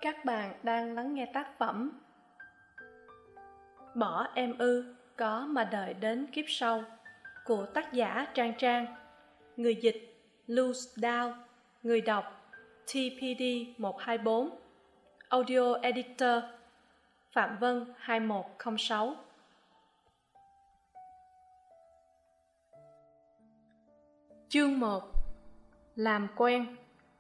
Các bạn đang lắng nghe tác phẩm Bỏ em ư, có mà đợi đến kiếp sau của tác giả Trang Trang, người dịch Loose Down, người đọc TPD 124, audio editor Phạm Vân 2106. Chương 1. Làm quen.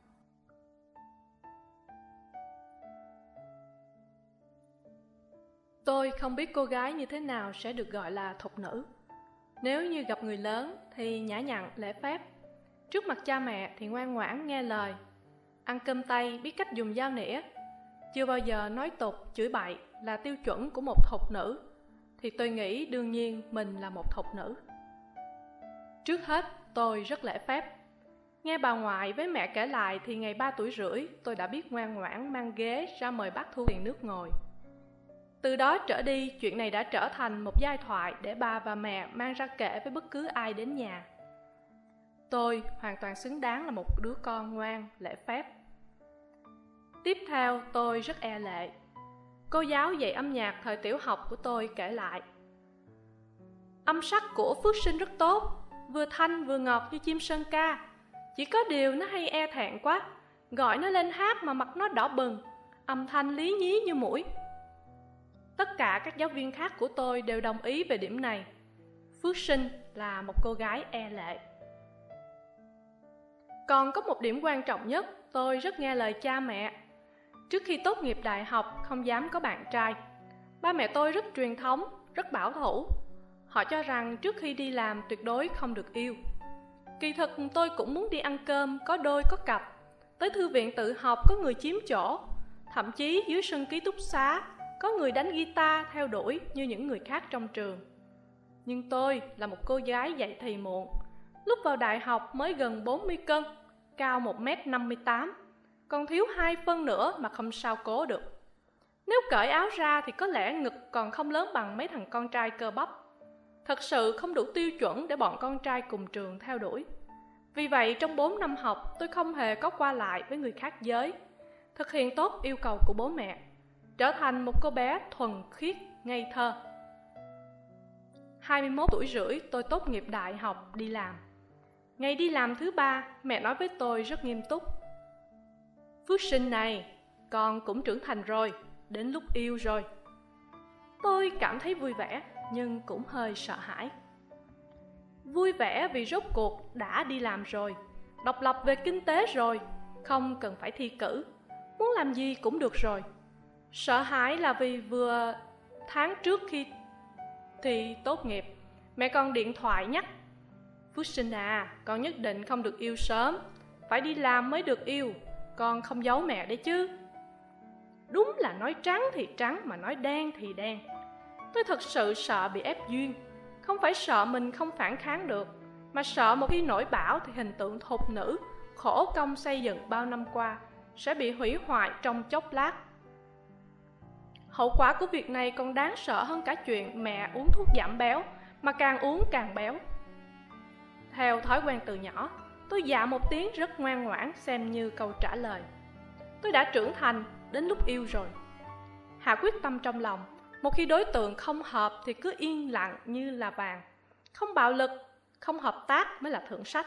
Tôi không biết cô gái như thế nào sẽ được gọi là thục nữ. Nếu như gặp người lớn thì nhã nhặn lễ phép, trước mặt cha mẹ thì ngoan ngoãn nghe lời, ăn cơm tây biết cách dùng dao nĩa, chưa bao giờ nói tục chửi bậy là tiêu chuẩn của một thục nữ, thì tôi nghĩ đương nhiên mình là một thục nữ. Trước hết tôi rất lễ phép. Nghe bà ngoại với mẹ kể lại thì ngày 3 tuổi rưỡi tôi đã biết ngoan ngoãn mang ghế ra mời bác thu tiền nước ngồi. Từ đó trở đi, chuyện này đã trở thành một giai thoại để bà và mẹ mang ra kể với bất cứ ai đến nhà. Tôi hoàn toàn xứng đáng là một đứa con ngoan, lễ phép. Tiếp theo, tôi rất e lệ. Cô giáo dạy âm nhạc thời tiểu học của tôi kể lại: âm sắc của Phước Sinh rất tốt, vừa thanh vừa ngọt như chim sơn ca. Chỉ có điều nó hay e thẹn quá, gọi nó lên hát mà mặt nó đỏ bừng, âm thanh lý nhí như muỗi. Tất cả các giáo viên khác của tôi đều đồng ý về điểm này. Phước Sinh là một cô gái e lệ. Còn có một điểm quan trọng nhất, tôi rất nghe lời cha mẹ. Trước khi tốt nghiệp đại học không dám có bạn trai. Ba mẹ tôi rất truyền thống, rất bảo thủ. Họ cho rằng trước khi đi làm tuyệt đối không được yêu. Kỳ thực tôi cũng muốn đi ăn cơm có đôi có cặp, tới thư viện tự học có người chiếm chỗ, thậm chí dưới sân ký túc xá có người đánh guitar theo đuổi như những người khác trong trường. Nhưng tôi là một cô gái dậy thì muộn. Lúc vào đại học mới gần 40 cân, cao 1m58, còn thiếu 2 phân nữa mà không sao cố được. Nếu cởi áo ra thì có lẽ ngực còn không lớn bằng mấy thằng con trai cơ bắp. Thật sự không đủ tiêu chuẩn để bọn con trai cùng trường theo đuổi. Vì vậy trong 4 năm học tôi không hề có qua lại với người khác giới, thực hiện tốt yêu cầu của bố mẹ, trở thành một cô bé thuần khiết, ngây thơ. 21 tuổi rưỡi tôi tốt nghiệp đại học đi làm. Ngày đi làm thứ 3, mẹ nói với tôi rất nghiêm túc: Phước Sinh này, con cũng trưởng thành rồi, đến lúc yêu rồi. Tôi cảm thấy vui vẻ nhưng cũng hơi sợ hãi. Vui vẻ vì rốt cuộc đã đi làm rồi, độc lập về kinh tế rồi, không cần phải thi cử, muốn làm gì cũng được rồi. Sợ hãi là vì vừa tháng trước khi thi tốt nghiệp, mẹ con điện thoại nhắc: Phước Sinh à, con nhất định không được yêu sớm, phải đi làm mới được yêu, con không giấu mẹ đấy chứ. Đúng là nói trắng thì trắng mà nói đen thì đen. Tôi thật sự sợ bị ép duyên, không phải sợ mình không phản kháng được, mà sợ một khi nổi bão thì hình tượng thục nữ khổ công xây dựng bao năm qua sẽ bị hủy hoại trong chốc lát. Hậu quả của việc này còn đáng sợ hơn cả chuyện mẹ uống thuốc giảm béo, mà càng uống càng béo. Theo thói quen từ nhỏ, tôi dạ một tiếng rất ngoan ngoãn xem như câu trả lời. Tôi đã trưởng thành, đến lúc yêu rồi. Hạ quyết tâm trong lòng, một khi đối tượng không hợp thì cứ yên lặng như là vàng. Không bạo lực, không hợp tác mới là thượng sách.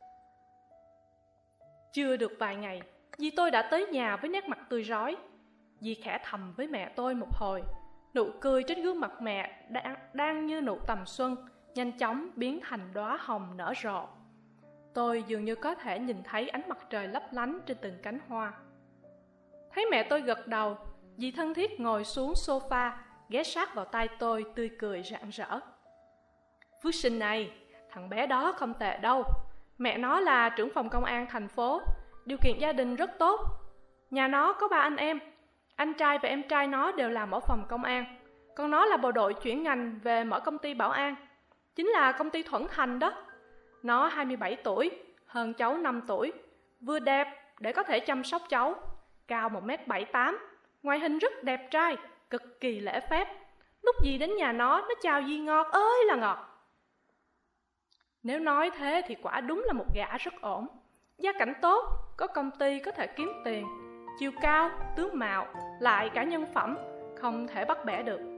Chưa được vài ngày, dì tôi đã tới nhà với nét mặt tươi rói. Dì khẽ thầm với mẹ tôi một hồi. Nụ cười trên gương mặt mẹ đang như nụ tầm xuân, nhanh chóng biến thành đóa hồng nở rộ. Tôi dường như có thể nhìn thấy ánh mặt trời lấp lánh trên từng cánh hoa. Thấy mẹ tôi gật đầu, dì thân thiết ngồi xuống sofa, ghé sát vào tai tôi, tươi cười rạng rỡ. Phước Sinh này, thằng bé đó không tệ đâu. Mẹ nó là trưởng phòng công an thành phố, điều kiện gia đình rất tốt. Nhà nó có 3 anh em, anh trai và em trai nó đều làm ở phòng công an, còn nó là bộ đội chuyển ngành về mở công ty bảo an, chính là công ty Thuận Thành đó. Nó 27 tuổi, hơn cháu 5 tuổi, vừa đẹp để có thể chăm sóc cháu, cao 1m78, ngoại hình rất đẹp trai, cực kỳ lễ phép. Lúc gì đến nhà nó chào gì ngọt ơi là ngọt. Nếu nói thế thì quả đúng là một gã rất ổn. Gia cảnh tốt, có công ty có thể kiếm tiền, chiều cao, tướng mạo, lại cả nhân phẩm, không thể bắt bẻ được.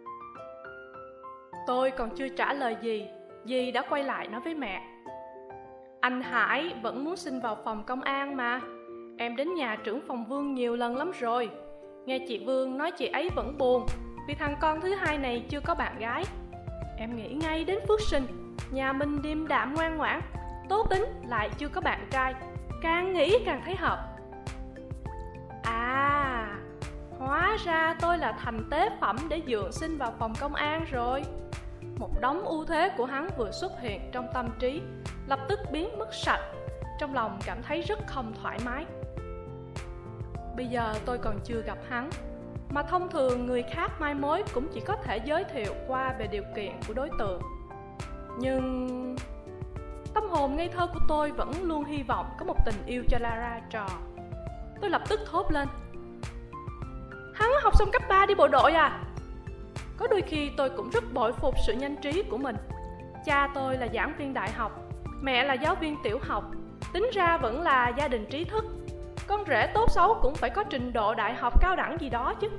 Tôi còn chưa trả lời gì, dì đã quay lại nói với mẹ: Anh Hải vẫn muốn xin vào phòng công an mà. Em đến nhà trưởng phòng Vương nhiều lần lắm rồi. Nghe chị Vương nói chị ấy vẫn buồn vì thằng con thứ hai này chưa có bạn gái. Em nghĩ ngay đến Phước Sinh, nhà mình điềm đạm ngoan ngoãn, tốt tính lại chưa có bạn trai. Càng nghĩ càng thấy hợp. À, hóa ra tôi là thành tế phẩm để dượng xin vào phòng công an rồi. Một đống ưu thế của hắn vừa xuất hiện trong tâm trí, lập tức biến mất sạch. Trong lòng cảm thấy rất không thoải mái. Bây giờ tôi còn chưa gặp hắn, mà thông thường người khác mai mối cũng chỉ có thể giới thiệu qua về điều kiện của đối tượng. Nhưng tâm hồn ngây thơ của tôi vẫn luôn hy vọng có một tình yêu cho Lara trò. Tôi lập tức thốt lên: Hắn học xong cấp 3 đi bộ đội à? Có đôi khi tôi cũng rất bội phục sự nhanh trí của mình. Cha tôi là giảng viên đại học, mẹ là giáo viên tiểu học, tính ra vẫn là gia đình trí thức. Con rể tốt xấu cũng phải có trình độ đại học cao đẳng gì đó chứ.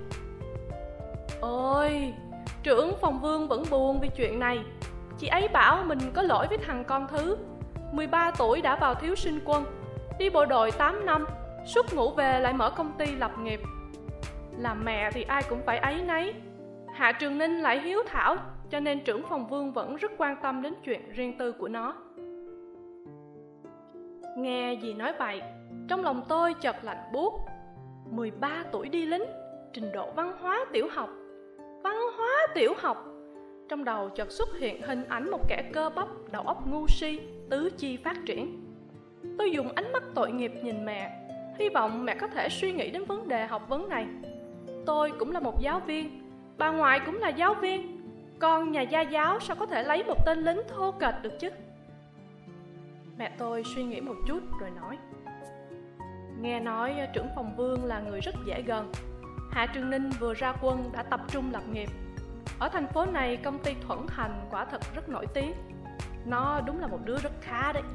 Ôi, trưởng phòng Vương vẫn buồn vì chuyện này. Chị ấy bảo mình có lỗi với thằng con thứ. 13 tuổi đã vào thiếu sinh quân, đi bộ đội 8 năm, suốt ngủ về lại mở công ty lập nghiệp. Làm mẹ thì ai cũng phải áy náy. Hạ Trường Ninh lại hiếu thảo, cho nên trưởng phòng Vương vẫn rất quan tâm đến chuyện riêng tư của nó. Nghe dì nói vậy, trong lòng tôi chợt lạnh buốt. 13 tuổi đi lính, trình độ văn hóa tiểu học. Văn hóa tiểu học. Trong đầu chợt xuất hiện hình ảnh một kẻ cơ bắp, đầu óc ngu si, tứ chi phát triển. Tôi dùng ánh mắt tội nghiệp nhìn mẹ, hy vọng mẹ có thể suy nghĩ đến vấn đề học vấn này. Tôi cũng là một giáo viên, bà ngoại cũng là giáo viên, con nhà gia giáo sao có thể lấy một tên lính thô kệch được chứ? Mẹ tôi suy nghĩ một chút rồi nói: Nghe nói trưởng phòng Vương là người rất dễ gần. Hạ Trường Ninh vừa ra quân đã tập trung lập nghiệp. Ở thành phố này công ty Thuận Thành quả thật rất nổi tiếng. Nó đúng là một đứa rất khá đấy.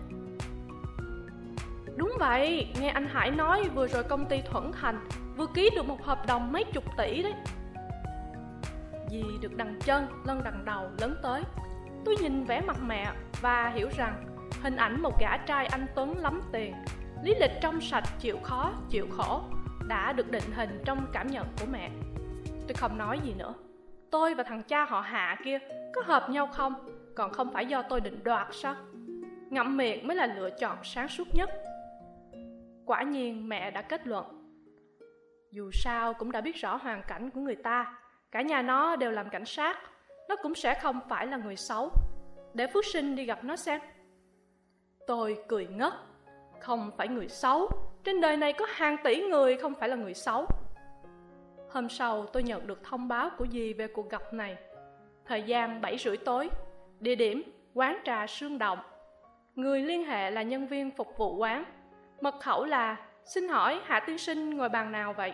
Đúng vậy, nghe anh Hải nói vừa rồi công ty Thuận Thành vừa ký được một hợp đồng mấy chục tỷ đấy. Dì được đằng chân lân đằng đầu lớn tới. Tôi nhìn vẻ mặt mẹ và hiểu rằng hình ảnh một gã trai anh tuấn lắm tiền, lý lịch trong sạch, chịu khó chịu khổ đã được định hình trong cảm nhận của mẹ. Tôi không nói gì nữa. Tôi và thằng cha họ Hạ kia có hợp nhau không, còn không phải do tôi định đoạt sao? Ngậm miệng mới là lựa chọn sáng suốt nhất. Quả nhiên mẹ đã kết luận: Dù sao cũng đã biết rõ hoàn cảnh của người ta, cả nhà nó đều làm cảnh sát, nó cũng sẽ không phải là người xấu. Để Phước Sinh đi gặp nó xem. Tôi cười ngất. Không phải người xấu? Trên đời này có hàng tỷ người không phải là người xấu. Hôm sau tôi nhận được thông báo của dì về cuộc gặp này. Thời gian 7:30 tối, địa điểm quán trà Sương Động. Người liên hệ là nhân viên phục vụ quán. Mật khẩu là: Xin hỏi Hạ tiên sinh ngồi bàn nào vậy?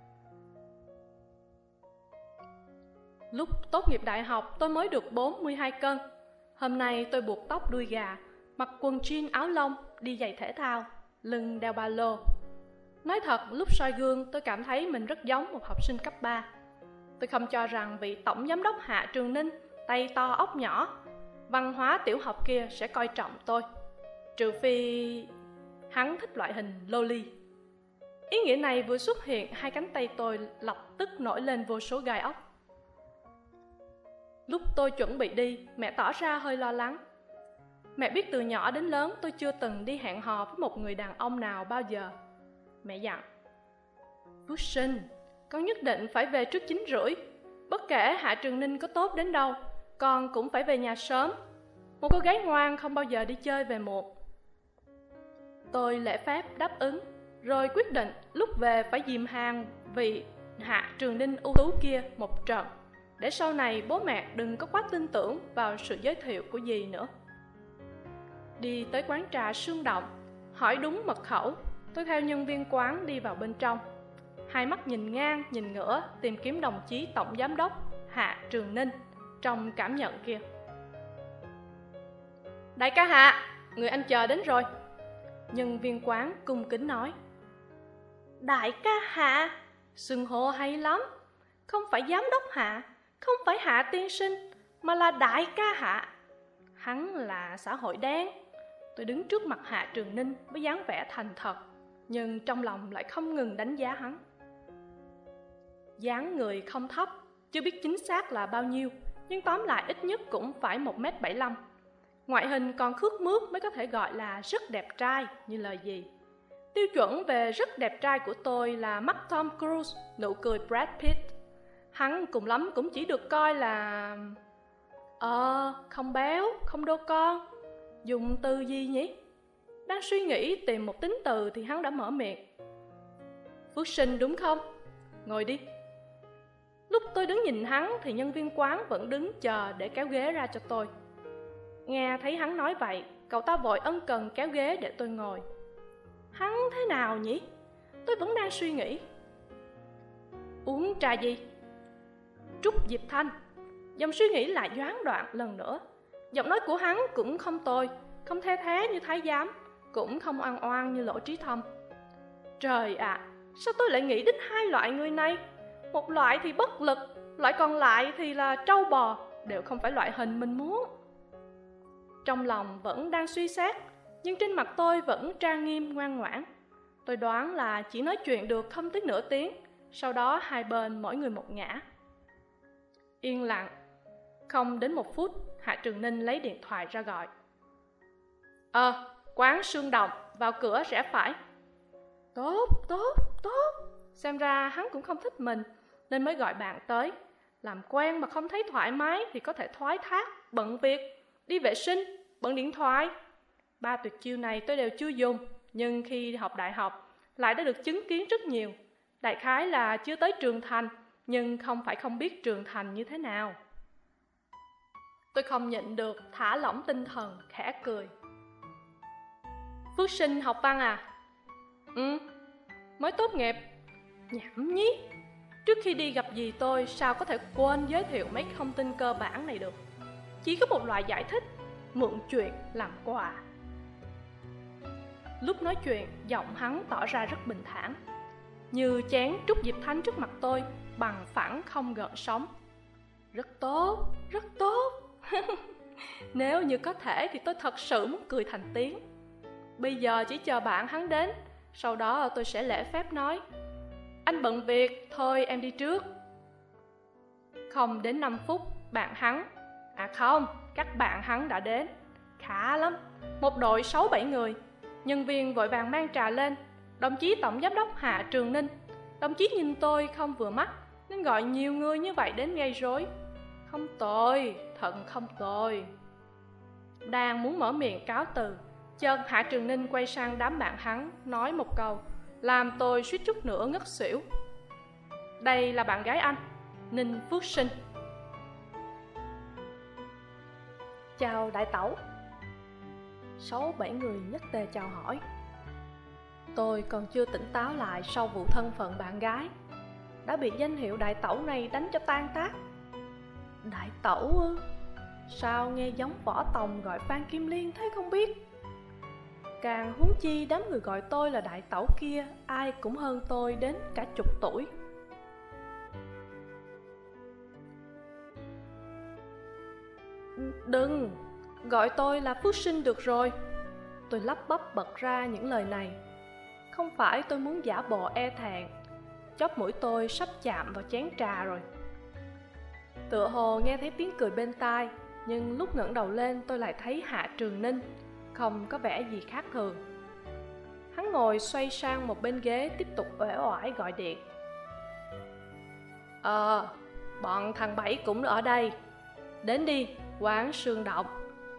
Lúc tốt nghiệp đại học tôi mới được 42 cân. Hôm nay tôi buộc tóc đuôi gà, mặc quần jean áo lông, đi giày thể thao, lưng đeo ba lô. Nói thật, lúc soi gương tôi cảm thấy mình rất giống một học sinh cấp 3. Tôi không cho rằng vị tổng giám đốc Hạ Trường Ninh, tay to óc nhỏ, văn hóa tiểu học kia sẽ coi trọng tôi. Trừ phi hắn thích loại hình loli. Ý nghĩa này vừa xuất hiện, hai cánh tay tôi lập tức nổi lên vô số gai ốc. Lúc tôi chuẩn bị đi, mẹ tỏ ra hơi lo lắng. Mẹ biết từ nhỏ đến lớn tôi chưa từng đi hẹn hò với một người đàn ông nào bao giờ. Mẹ dặn: Phước Sinh, con nhất định phải về trước 9:30. Bất kể Hạ Trường Ninh có tốt đến đâu, con cũng phải về nhà sớm. Một cô gái ngoan không bao giờ đi chơi về muộn. Tôi lễ phép đáp ứng, rồi quyết định lúc về phải dìm hàng vị Hạ Trường Ninh ưu tú kia một trận, để sau này bố mẹ đừng có quá tin tưởng vào sự giới thiệu của dì nữa. Đi tới quán trà Sương Động, hỏi đúng mật khẩu, tôi theo nhân viên quán đi vào bên trong. Hai mắt nhìn ngang nhìn ngửa tìm kiếm đồng chí tổng giám đốc Hạ Trường Ninh trong cảm nhận kia. Đại ca Hạ, người anh chờ đến rồi. Nhân viên quán cung kính nói. Đại ca Hạ, xưng hô hay lắm. Không phải giám đốc Hạ, không phải Hạ tiên sinh, mà là đại ca Hạ. Hắn là xã hội đen. Tôi đứng trước mặt Hạ Trường Ninh với dáng vẻ thành thật, nhưng trong lòng lại không ngừng đánh giá hắn. Dáng người không thấp, chưa biết chính xác là bao nhiêu, nhưng tóm lại ít nhất cũng phải 1m75. Ngoại hình còn khước mướt mới có thể gọi là rất đẹp trai như lời gì. Tiêu chuẩn về rất đẹp trai của tôi là mắt Tom Cruise, nụ cười Brad Pitt. Hắn cùng lắm cũng chỉ được coi là... không béo, không đô con. Dùng từ gì nhỉ? Đang suy nghĩ tìm một tính từ thì hắn đã mở miệng. Phước Sinh đúng không? Ngồi đi. Lúc tôi đứng nhìn hắn thì nhân viên quán vẫn đứng chờ để kéo ghế ra cho tôi. Nghe thấy hắn nói vậy, cậu ta vội ân cần kéo ghế để tôi ngồi. Hắn thế nào nhỉ? Tôi vẫn đang suy nghĩ. Uống trà gì? Trúc Diệp Thanh. Dòng suy nghĩ lại gián đoạn lần nữa. Giọng nói của hắn cũng không tồi, không the thé như thái giám, cũng không oan oan như Lỗ Trí Thâm. Trời ạ, sao tôi lại nghĩ đến hai loại người này? Một loại thì bất lực, loại còn lại thì là trâu bò, đều không phải loại hình mình muốn. Trong lòng vẫn đang suy xét, nhưng trên mặt tôi vẫn trang nghiêm ngoan ngoãn. Tôi đoán là chỉ nói chuyện được không tới nửa tiếng, sau đó hai bên mỗi người một ngả. Yên lặng. Không đến 1 phút, Hạ Trường Ninh lấy điện thoại ra gọi. Quán Sương Đồng, vào cửa rẽ phải. Tốt. Xem ra hắn cũng không thích mình, nên mới gọi bạn tới. Làm quen mà không thấy thoải mái thì có thể thoái thác, bận việc, đi vệ sinh, bận điện thoại. 3 tuyệt chiêu này tôi đều chưa dùng, nhưng khi học đại học lại đã được chứng kiến rất nhiều. Đại khái là chưa tới trưởng thành, nhưng không phải không biết trưởng thành như thế nào. Tôi không nhịn được, thả lỏng tinh thần, khẽ cười. Phước Sinh học văn à? Mới tốt nghiệp. Nhảm nhí. Trước khi đi gặp dì tôi, sao có thể quên giới thiệu mấy thông tin cơ bản này được? Chỉ có một loại giải thích, mượn chuyện làm quà. Lúc nói chuyện, giọng hắn tỏ ra rất bình thản, như chén Trúc Diệp Thanh trước mặt tôi, bằng phẳng không gợn sóng. Rất tốt. Nếu như có thể thì tôi thật sự muốn cười thành tiếng. Bây giờ chỉ chờ bạn hắn đến, sau đó tôi sẽ lễ phép nói: anh bận việc, thôi em đi trước. Không đến 5 phút, bạn hắn, các bạn hắn đã đến. Khá lắm, một đội 6-7 người. Nhân viên vội vàng mang trà lên. Đồng chí tổng giám đốc Hạ Trường Ninh. Đồng chí nhìn tôi không vừa mắt nên gọi nhiều người như vậy đến gây rối. Không tồi, thật không tồi. Đang muốn mở miệng cáo từ, chợt Hạ Trường Ninh quay sang đám bạn hắn, nói một câu làm tôi suýt chút nữa ngất xỉu. Đây là bạn gái anh, Ninh Phước Sinh. Chào đại tẩu. 6-7 người nhất tề chào hỏi. Tôi còn chưa tỉnh táo lại sau vụ thân phận bạn gái, đã bị danh hiệu đại tẩu này đánh cho tan tác. Đại tẩu ư? Sao nghe giống Võ Tòng gọi Phan Kim Liên thế không biết? Càng huống chi đám người gọi tôi là đại tẩu kia, ai cũng hơn tôi đến cả 10 tuổi. Đừng, gọi tôi là Phước Sinh được rồi. Tôi lắp bắp bật ra những lời này. Không phải tôi muốn giả bộ e thẹn, chóp mũi tôi sắp chạm vào chén trà rồi. Tựa hồ nghe thấy tiếng cười bên tai, nhưng lúc ngẩng đầu lên tôi lại thấy Hạ Trường Ninh, không có vẻ gì khác thường. Hắn ngồi xoay sang một bên ghế, tiếp tục uể oải gọi điện. Bọn thằng Bảy cũng ở đây. Đến đi, quán Sương Động.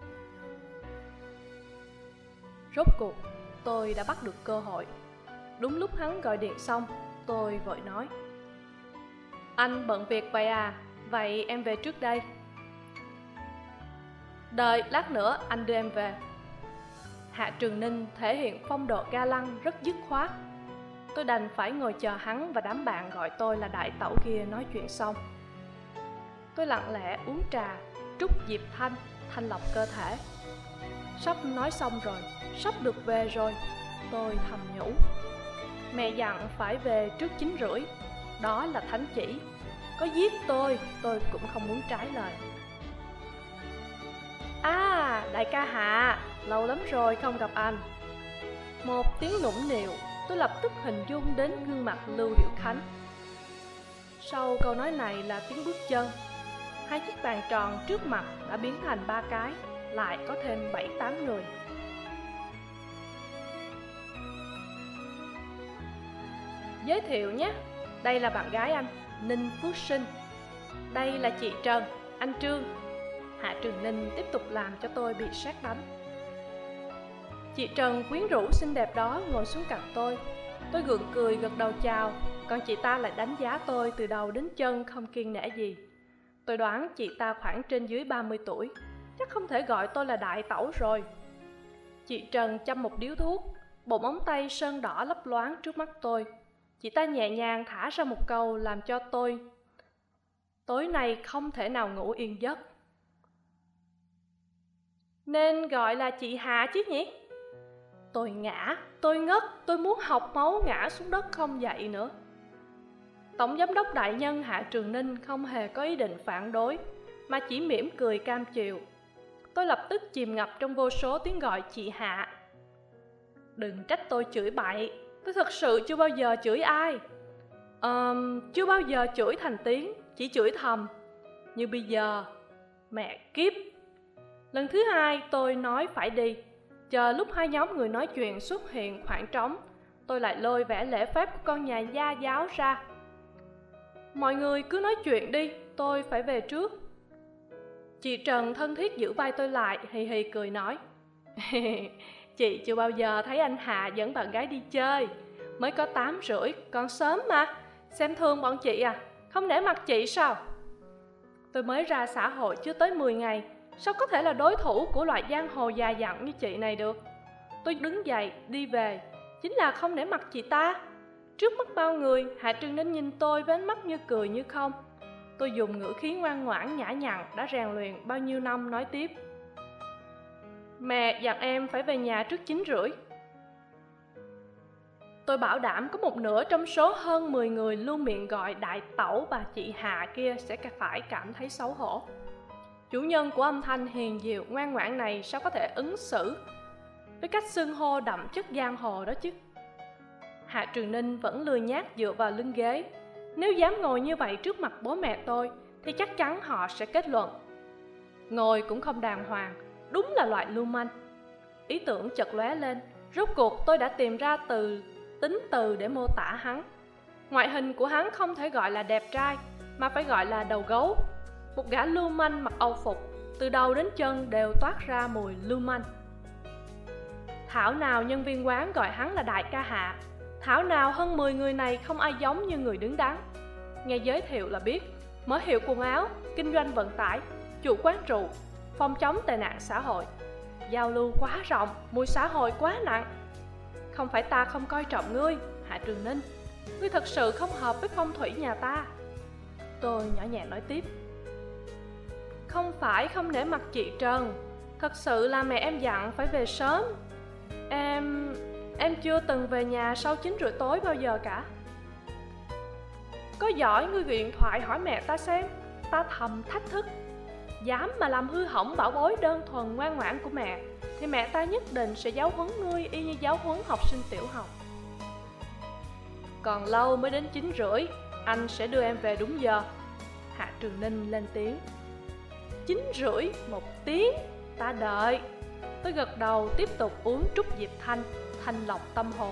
Rốt cuộc tôi đã bắt được cơ hội. Đúng lúc hắn gọi điện xong, tôi vội nói: anh bận việc vậy à? Vậy em về trước đây. Đợi lát nữa anh đưa em về. Hạ Trường Ninh thể hiện phong độ ga lăng rất dứt khoát. Tôi đành phải ngồi chờ hắn và đám bạn gọi tôi là đại tẩu kia nói chuyện xong. Tôi lặng lẽ uống trà Trúc Diệp Thanh, thanh lọc cơ thể. Sắp nói xong rồi, sắp được về rồi, tôi thầm nhủ. Mẹ dặn phải về trước 9:30. Đó là thánh chỉ. Có giết tôi cũng không muốn trái lời. À, đại ca Hạ, lâu lắm rồi không gặp anh. Một tiếng nũng nịu, tôi lập tức hình dung đến gương mặt Lưu Hiểu Khánh. Sau câu nói này là tiếng bước chân. 2 chiếc bàn tròn trước mặt đã biến thành 3 cái, lại có thêm 7-8 người. Giới thiệu nhé, đây là bạn gái anh, Ninh Phước Sinh. Đây là chị Trần, anh Trương. Hạ Trường Ninh tiếp tục làm cho tôi bị sét đánh. Chị Trần quyến rũ xinh đẹp đó ngồi xuống cạnh tôi. Tôi gượng cười gật đầu chào, còn chị ta lại đánh giá tôi từ đầu đến chân không kiêng nể gì. Tôi đoán chị ta khoảng trên dưới 30 tuổi, chắc không thể gọi tôi là đại tẩu rồi. Chị Trần châm một điếu thuốc, bộ móng tay sơn đỏ lấp loáng trước mắt tôi. Chị ta nhẹ nhàng thả ra một câu làm cho tôi tối nay không thể nào ngủ yên giấc. Nên gọi là chị Hạ chứ nhỉ? Tôi ngã, tôi ngất, tôi muốn học máu ngã xuống đất không dậy nữa. Tổng giám đốc đại nhân Hạ Trường Ninh không hề có ý định phản đối, mà chỉ mỉm cười cam chịu. Tôi lập tức chìm ngập trong vô số tiếng gọi chị Hạ. Đừng trách tôi chửi bậy, tôi thật sự chưa bao giờ chửi ai. Chưa bao giờ chửi thành tiếng, chỉ chửi thầm. Như bây giờ, mẹ kiếp. Lần thứ hai tôi nói phải đi. Chờ lúc 2 nhóm người nói chuyện xuất hiện khoảng trống, tôi lại lôi vẻ lễ phép của con nhà gia giáo ra. Mọi người cứ nói chuyện đi, tôi phải về trước. Chị Trần thân thiết giữ vai tôi lại, hì hì cười nói. Chị chưa bao giờ thấy anh Hạ dẫn bạn gái đi chơi. Mới có 8:30, còn sớm mà. Xem thường bọn chị à, không nể mặt chị sao? Tôi mới ra xã hội chưa tới 10 ngày, sao có thể là đối thủ của loại giang hồ già dặn như chị này được? Tôi đứng dậy, đi về, chính là không nể mặt chị ta. Trước mắt bao người, Hạ Trường Ninh nhìn tôi với ánh mắt như cười như không. Tôi dùng ngữ khí ngoan ngoãn nhã nhặn đã rèn luyện bao nhiêu năm nói tiếp. Mẹ dặn em phải về nhà trước 9:30. Tôi bảo đảm có một nửa trong số hơn 10 người luôn miệng gọi đại tẩu và chị Hạ kia sẽ phải cảm thấy xấu hổ. Chủ nhân của âm thanh hiền diệu ngoan ngoãn này sao có thể ứng xử với cách xưng hô đậm chất giang hồ đó chứ? Hạ Trường Ninh vẫn lười nhác dựa vào lưng ghế. Nếu dám ngồi như vậy trước mặt bố mẹ tôi thì chắc chắn họ sẽ kết luận ngồi cũng không đàng hoàng, đúng là loại lưu manh. Ý tưởng chợt lóe lên, rốt cuộc tôi đã tìm ra tính từ để mô tả hắn. Ngoại hình của hắn không thể gọi là đẹp trai, mà phải gọi là đầu gấu. Một gã lưu manh mặc âu phục, từ đầu đến chân đều toát ra mùi lưu manh. Thảo nào nhân viên quán gọi hắn là đại ca Hạ. Thảo nào hơn 10 người này không ai giống như người đứng đắn. Nghe giới thiệu là biết, mở hiệu quần áo, kinh doanh vận tải, chủ quán rượu, phòng chống tệ nạn xã hội. Giao lưu quá rộng, mùi xã hội quá nặng. Không phải ta không coi trọng ngươi, Hạ Trường Ninh. Ngươi thật sự không hợp với phong thủy nhà ta. Tôi nhỏ nhẹ nói tiếp. Không phải không nể mặt chị Trần, thật sự là mẹ em dặn phải về sớm. Em chưa từng về nhà sau 9:30 tối bao giờ cả. Có giỏi ngươi gọi điện thoại hỏi mẹ ta xem. Ta thầm thách thức. Dám mà làm hư hỏng bảo bối đơn thuần ngoan ngoãn của mẹ thì mẹ ta nhất định sẽ giáo huấn ngươi y như giáo huấn học sinh tiểu học. Còn lâu mới đến 9:30, anh sẽ đưa em về đúng giờ. Hạ Trường Ninh lên tiếng. 9:30, 1 tiếng, ta đợi. Tôi gật đầu tiếp tục uống trúc diệp thanh, thanh lọc tâm hồn.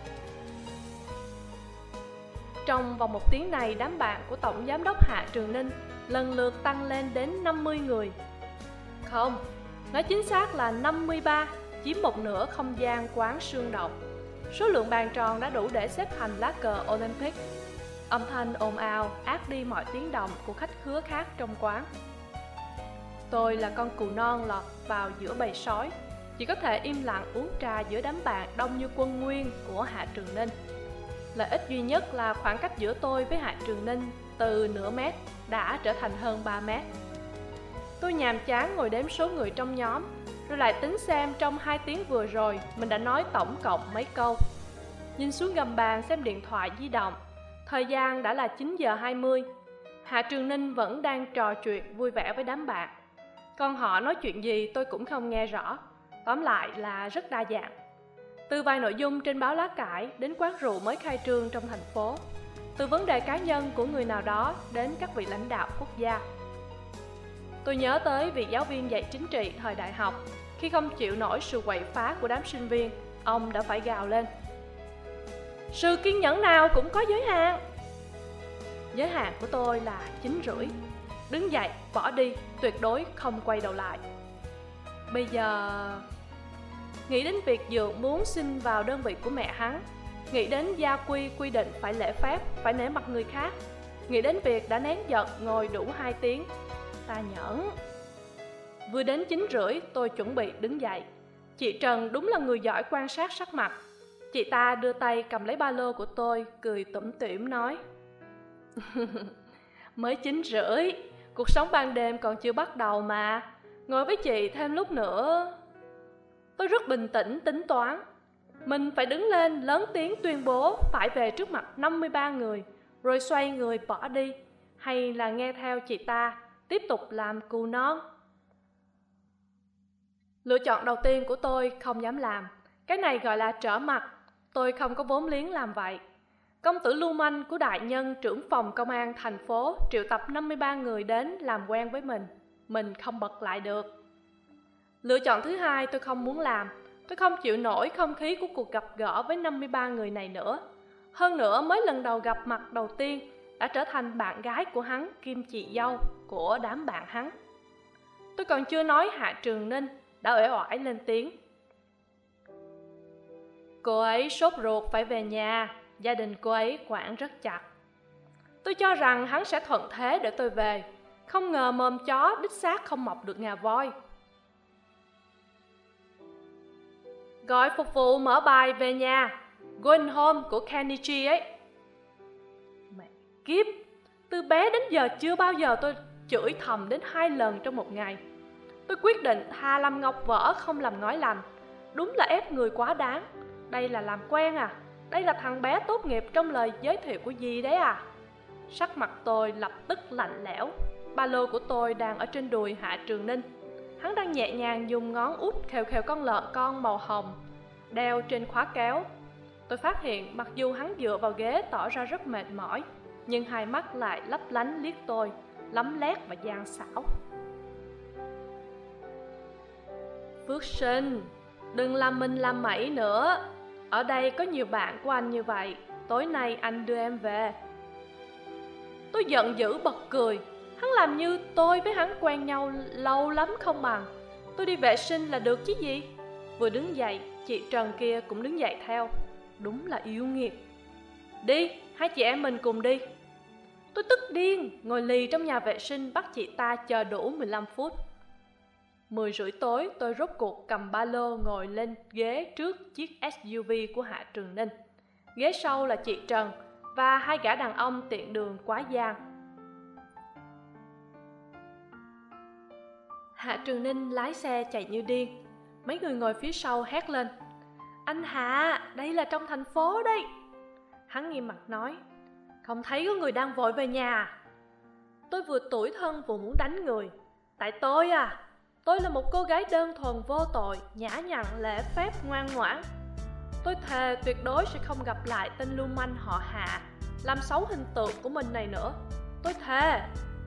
Trong vòng 1 tiếng này, đám bạn của Tổng Giám đốc Hạ Trường Ninh lần lượt tăng lên đến 50 người. Không, nói chính xác là 53, chiếm một nửa không gian quán Sương Độc. Số lượng bàn tròn đã đủ để xếp thành lá cờ Olympic. Âm thanh ồn ào át đi mọi tiếng động của khách khứa khác trong quán. Tôi là con cừu non lọt vào giữa bầy sói, chỉ có thể im lặng uống trà giữa đám bạn đông như quân nguyên của Hạ Trường Ninh. Lợi ích duy nhất là khoảng cách giữa tôi với Hạ Trường Ninh từ nửa mét đã trở thành hơn 3 mét. Tôi nhàm chán ngồi đếm số người trong nhóm, rồi lại tính xem trong 2 tiếng vừa rồi mình đã nói tổng cộng mấy câu. nhìn xuống gầm bàn xem điện thoại di động. Thời gian đã là 9 giờ 20. Hạ Trường Ninh vẫn đang trò chuyện vui vẻ với đám bạn. Còn họ nói chuyện gì tôi cũng không nghe rõ. Tóm lại là rất đa dạng. Từ vài nội dung trên báo lá cải đến quán rượu mới khai trương trong thành phố. Từ vấn đề cá nhân của người nào đó đến các vị lãnh đạo quốc gia. Tôi nhớ tới vị giáo viên dạy chính trị thời đại học. Khi không chịu nổi sự quậy phá của đám sinh viên, ông đã phải gào lên: sự kiên nhẫn nào cũng có giới hạn. Giới hạn của tôi là 9:30. Đứng dậy, bỏ đi, tuyệt đối không quay đầu lại. Bây giờ nghĩ đến việc Dượng muốn xin vào đơn vị của mẹ hắn, nghĩ đến gia quy quy định phải lễ phép, phải nể mặt người khác, nghĩ đến việc đã nén giận ngồi đủ 2 tiếng. Ta nhẫn. Vừa đến 9:30 tôi chuẩn bị đứng dậy. Chị Trần đúng là người giỏi quan sát sắc mặt. Chị ta đưa tay cầm lấy ba lô của tôi, cười tủm tỉm nói: mới 9:30, cuộc sống ban đêm còn chưa bắt đầu mà. Ngồi với chị thêm lúc nữa. Tôi rất bình tĩnh tính toán. Mình phải đứng lên lớn tiếng tuyên bố phải về trước mặt 53 người, rồi xoay người bỏ đi, hay là nghe theo chị ta, tiếp tục làm cù non. Lựa chọn đầu tiên của tôi không dám làm. Cái này gọi là trở mặt. Tôi không có vốn liếng làm vậy. Công tử lưu manh của đại nhân trưởng phòng công an thành phố triệu tập 53 người đến làm quen với mình không bật lại được. Lựa chọn thứ hai tôi không muốn làm. Tôi không chịu nổi không khí của cuộc gặp gỡ với 53 người này nữa. Hơn nữa mới lần đầu gặp mặt đầu tiên đã trở thành bạn gái của hắn kim chị dâu của đám bạn hắn. Tôi còn chưa nói Hạ Trường Ninh đã uể oải lên tiếng: cô ấy sốt ruột phải về nhà, gia đình cô ấy quản rất chặt. Tôi cho rằng hắn sẽ thuận thế để tôi về. Không ngờ mồm chó đích xác không mọc được ngà voi. Gọi phục vụ mở bài về nhà, Going Home của Kenny G ấy. Mẹ kiếp, từ bé đến giờ chưa bao giờ tôi chửi thầm đến 2 lần trong một ngày. Tôi quyết định thà làm ngọc vỡ không làm ngói lành. Đúng là ép người quá đáng. Đây là làm quen à? Đây là thằng bé tốt nghiệp trong lời giới thiệu của dì đấy à? Sắc mặt tôi lập tức lạnh lẽo. Ba lô của tôi đang ở trên đùi Hạ Trường Ninh. Hắn đang nhẹ nhàng dùng ngón út khều khều con lợn con màu hồng đeo trên khóa kéo. Tôi phát hiện mặc dù hắn dựa vào ghế tỏ ra rất mệt mỏi, nhưng hai mắt lại lấp lánh liếc tôi, lấm lét và gian xảo. Phước Sinh, đừng làm mình làm mẩy nữa. Ở đây có nhiều bạn của anh như vậy. Tối nay anh đưa em về. Tôi giận dữ bật cười. Hắn làm như tôi với hắn quen nhau lâu lắm không bằng. Tôi đi vệ sinh là được chứ gì. Vừa đứng dậy, chị Trần kia cũng đứng dậy theo. Đúng là yêu nghiệt. Đi, hai chị em mình cùng đi. Tôi tức điên, ngồi lì trong nhà vệ sinh bắt chị ta chờ đủ 15 phút. 10:30 tối tôi rốt cuộc cầm ba lô ngồi lên ghế trước chiếc SUV của Hạ Trường Ninh. Ghế sau là chị Trần và hai gã đàn ông tiện đường quá giang. Hạ Trường Ninh lái xe chạy như điên. Mấy người ngồi phía sau hét lên: anh Hạ, đây là trong thành phố đấy. Hắn nghiêm mặt nói: không thấy có người đang vội về nhà. Tôi vừa tủi thân vừa muốn đánh người. Tại tôi à, tôi là một cô gái đơn thuần vô tội, nhã nhặn, lễ phép, ngoan ngoãn. Tôi thề tuyệt đối sẽ không gặp lại tên lưu manh họ Hạ làm xấu hình tượng của mình này nữa. Tôi thề.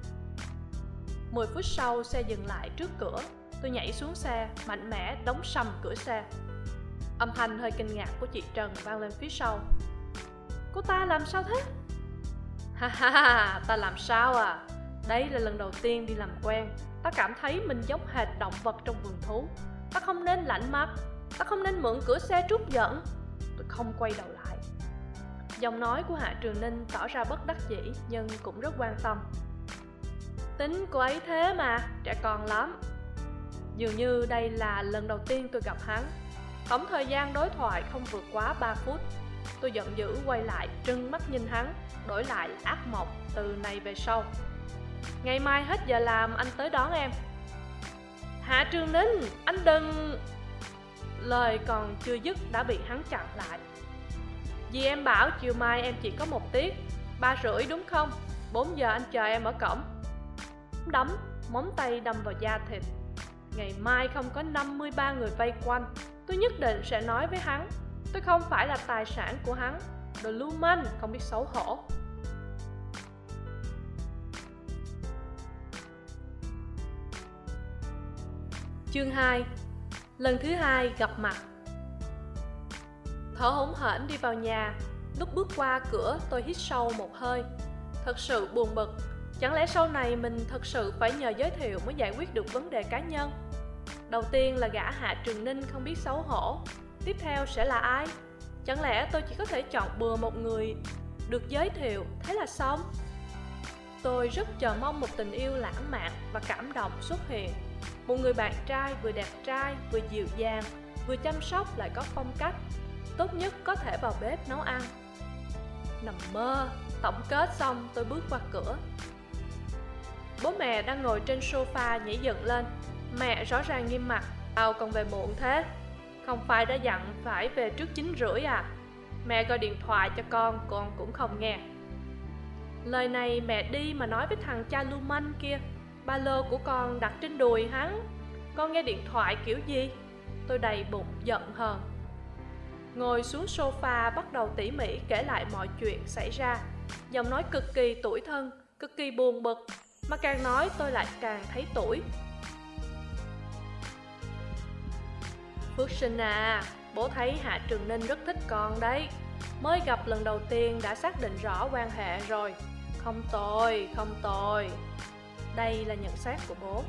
10 phút sau xe dừng lại trước cửa. Tôi nhảy xuống xe, mạnh mẽ đóng sầm cửa xe. Âm thanh hơi kinh ngạc của chị Trần vang lên phía sau: cô ta làm sao thế? Ha ha ha, ta làm sao à? Đây là lần đầu tiên đi làm quen. Ta cảm thấy mình giống hệt động vật trong vườn thú. Ta không nên lạnh mặt. Ta không nên mượn cửa xe trút giận. Tôi không quay đầu lại. Giọng nói của Hạ Trường Ninh tỏ ra bất đắc dĩ nhưng cũng rất quan tâm. Tính cô ấy thế mà, trẻ con lắm. Dường như đây là lần đầu tiên tôi gặp hắn. Tổng thời gian đối thoại không vượt quá 3 phút. Tôi giận dữ quay lại trừng mắt nhìn hắn, đổi lại ác mộng từ này về sau: ngày mai hết giờ làm anh tới đón em. Hạ Trường Ninh, anh đừng... Lời còn chưa dứt đã bị hắn chặn lại. Dì em bảo chiều mai em chỉ có 1 tiết, 3:30 đúng không? 4 giờ anh chờ em ở cổng. Đấm, móng tay đâm vào da thịt. Ngày mai không có 53 người vây quanh, tôi nhất định sẽ nói với hắn, tôi không phải là tài sản của hắn. Đồ lưu manh, không biết xấu hổ. Chương 2. Lần thứ 2 gặp mặt. Thở hổn hển đi vào nhà. Lúc bước qua cửa tôi hít sâu một hơi. Thật sự buồn bực. Chẳng lẽ sau này mình thật sự phải nhờ giới thiệu mới giải quyết được vấn đề cá nhân? Đầu tiên là gã Hạ Trường Ninh không biết xấu hổ. Tiếp theo sẽ là ai? Chẳng lẽ tôi chỉ có thể chọn bừa một người được giới thiệu, thế là xong? Tôi rất chờ mong một tình yêu lãng mạn và cảm động xuất hiện. Một người bạn trai vừa đẹp trai, vừa dịu dàng, vừa chăm sóc lại có phong cách. Tốt nhất có thể vào bếp nấu ăn. Nằm mơ. Tổng kết xong tôi bước qua cửa. Bố mẹ đang ngồi trên sofa nhảy dựng lên. Mẹ rõ ràng nghiêm mặt. Tao còn về muộn thế? Không phải đã dặn phải về trước 9:30 à? Mẹ gọi điện thoại cho con cũng không nghe. Lời này mẹ đi mà nói với thằng cha lưu manh kia. Ba lô của con đặt trên đùi hắn. Con nghe điện thoại kiểu gì? Tôi đầy bụng giận hờn. Ngồi xuống sofa bắt đầu tỉ mỉ kể lại mọi chuyện xảy ra. Giọng nói cực kỳ tủi thân, cực kỳ buồn bực. Mà càng nói tôi lại càng thấy tủi. Phước Sinh à, bố thấy Hạ Trường Ninh rất thích con đấy. Mới gặp lần đầu tiên đã xác định rõ quan hệ rồi. Không tồi. Đây là nhận xét của bố.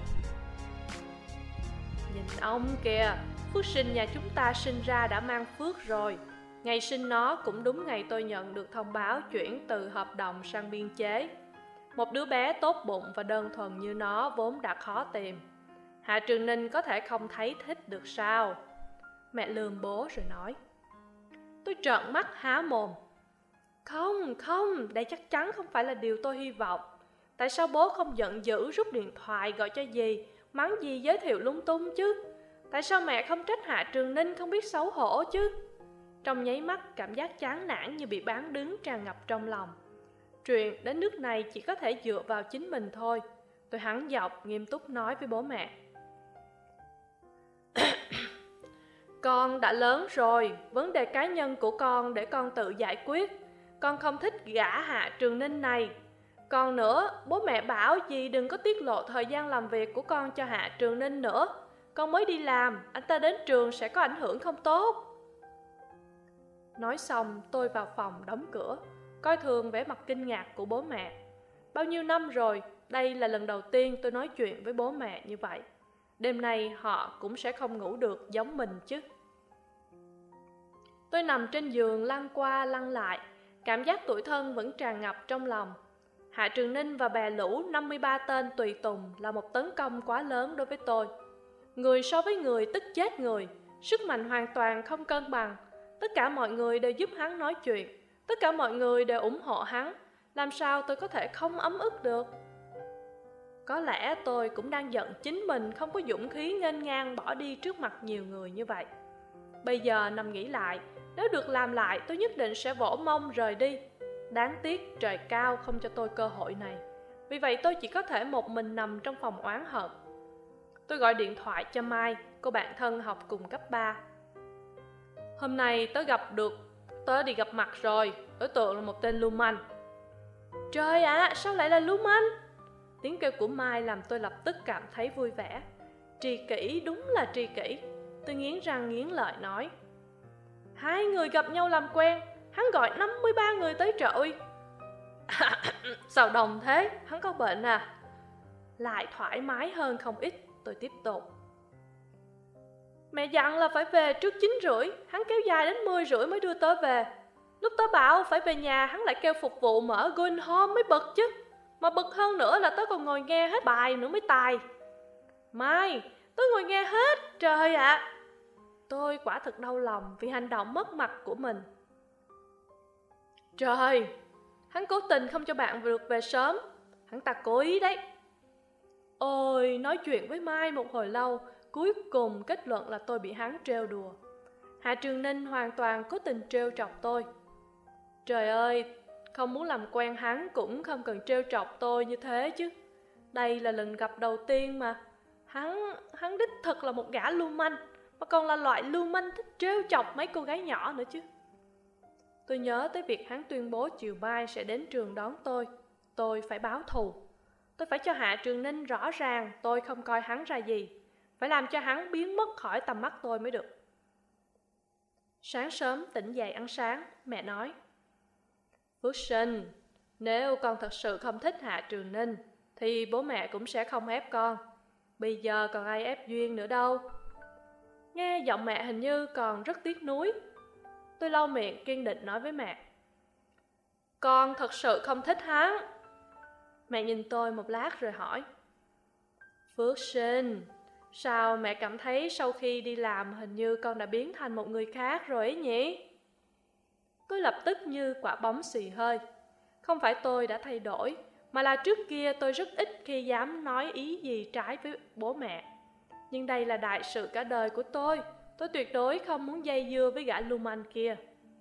Nhìn ông kìa, Phước Sinh nhà chúng ta sinh ra đã mang phước rồi. Ngày sinh nó cũng đúng ngày tôi nhận được thông báo chuyển từ hợp đồng sang biên chế. Một đứa bé tốt bụng và đơn thuần như nó vốn đã khó tìm. Hạ Trường Ninh có thể không thấy thích được sao? Mẹ lườm bố rồi nói. Tôi trợn mắt há mồm. Không, đây chắc chắn không phải là điều tôi hy vọng. Tại sao bố không giận dữ rút điện thoại gọi cho dì, mắng dì giới thiệu lung tung chứ? Tại sao mẹ không trách Hạ Trường Ninh không biết xấu hổ chứ? Trong nháy mắt, cảm giác chán nản như bị bán đứng tràn ngập trong lòng. Chuyện đến nước này chỉ có thể dựa vào chính mình thôi. Tôi hắng giọng nghiêm túc nói với bố mẹ. Con đã lớn rồi, vấn đề cá nhân của con để con tự giải quyết. Con không thích gã Hạ Trường Ninh này. Còn nữa, bố mẹ bảo dì đừng có tiết lộ thời gian làm việc của con cho Hạ Trường Ninh nữa. Con mới đi làm, anh ta đến trường sẽ có ảnh hưởng không tốt. Nói xong, tôi vào phòng đóng cửa, coi thường vẻ mặt kinh ngạc của bố mẹ. Bao nhiêu năm rồi, đây là lần đầu tiên tôi nói chuyện với bố mẹ như vậy. Đêm nay họ cũng sẽ không ngủ được giống mình chứ. Tôi nằm trên giường lăn qua lăn lại, cảm giác tủi thân vẫn tràn ngập trong lòng. Hạ Trường Ninh và bè lũ 53 tên tùy tùng là một tấn công quá lớn đối với tôi. Người so với người tức chết người, sức mạnh hoàn toàn không cân bằng. Tất cả mọi người đều giúp hắn nói chuyện, tất cả mọi người đều ủng hộ hắn. Làm sao tôi có thể không ấm ức được? Có lẽ tôi cũng đang giận chính mình không có dũng khí nghênh ngang bỏ đi trước mặt nhiều người như vậy. Bây giờ nằm nghĩ lại, nếu được làm lại tôi nhất định sẽ vỗ mông rời đi. Đáng tiếc trời cao không cho tôi cơ hội này. Vì vậy tôi chỉ có thể một mình nằm trong phòng oán hận. Tôi gọi điện thoại cho Mai, cô bạn thân học cùng cấp 3. Hôm nay tớ đi gặp mặt rồi, đối tượng là một tên lưu manh. Trời ạ, sao lại là lưu manh? Tiếng kêu của Mai làm tôi lập tức cảm thấy vui vẻ. Tri kỷ, đúng là tri kỷ. Tôi nghiến răng nghiến lợi nói. 2 người gặp nhau làm quen, hắn gọi 53 người tới trợ uy. Sao đồng thế, hắn có bệnh à? Lại thoải mái hơn không ít, tôi tiếp tục. Mẹ dặn là phải về trước 9:30, hắn kéo dài đến 10:30 mới đưa tớ về. Lúc tớ bảo phải về nhà, hắn lại kêu phục vụ mở Going Home mới bực chứ. Mà bực hơn nữa là tớ còn ngồi nghe hết bài nữa mới tài. Mai, tớ ngồi nghe hết, trời ạ. Tôi quả thật đau lòng vì hành động mất mặt của mình. Trời, hắn cố tình không cho bạn được về sớm. Hắn ta cố ý đấy. Ôi, nói chuyện với Mai một hồi lâu, cuối cùng kết luận là tôi bị hắn trêu đùa. Hạ Trường Ninh hoàn toàn cố tình trêu chọc tôi. Trời ơi, không muốn làm quen hắn cũng không cần trêu chọc tôi như thế chứ. Đây là lần gặp đầu tiên mà. Hắn đích thực là một gã lưu manh, mà còn là loại lưu manh thích trêu chọc mấy cô gái nhỏ nữa chứ. Tôi nhớ tới việc hắn tuyên bố chiều mai sẽ đến trường đón tôi. Tôi phải báo thù. Tôi phải cho Hạ Trường Ninh rõ ràng tôi không coi hắn ra gì. Phải làm cho hắn biến mất khỏi tầm mắt tôi mới được. Sáng sớm tỉnh dậy ăn sáng, mẹ nói: Phước Sinh, nếu con thật sự không thích Hạ Trường Ninh thì bố mẹ cũng sẽ không ép con. Bây giờ còn ai ép Duyên nữa đâu. Nghe giọng mẹ hình như còn rất tiếc nuối. Tôi lau miệng kiên định nói với mẹ: Con thật sự không thích hắn. Mẹ nhìn tôi một lát rồi hỏi: Phước Sinh, sao mẹ cảm thấy sau khi đi làm hình như con đã biến thành một người khác rồi ấy nhỉ? Tôi lập tức như quả bóng xì hơi. Không phải tôi đã thay đổi, mà là trước kia tôi rất ít khi dám nói ý gì trái với bố mẹ. Nhưng đây là đại sự cả đời của tôi tuyệt đối không muốn dây dưa với gã lưu manh kia.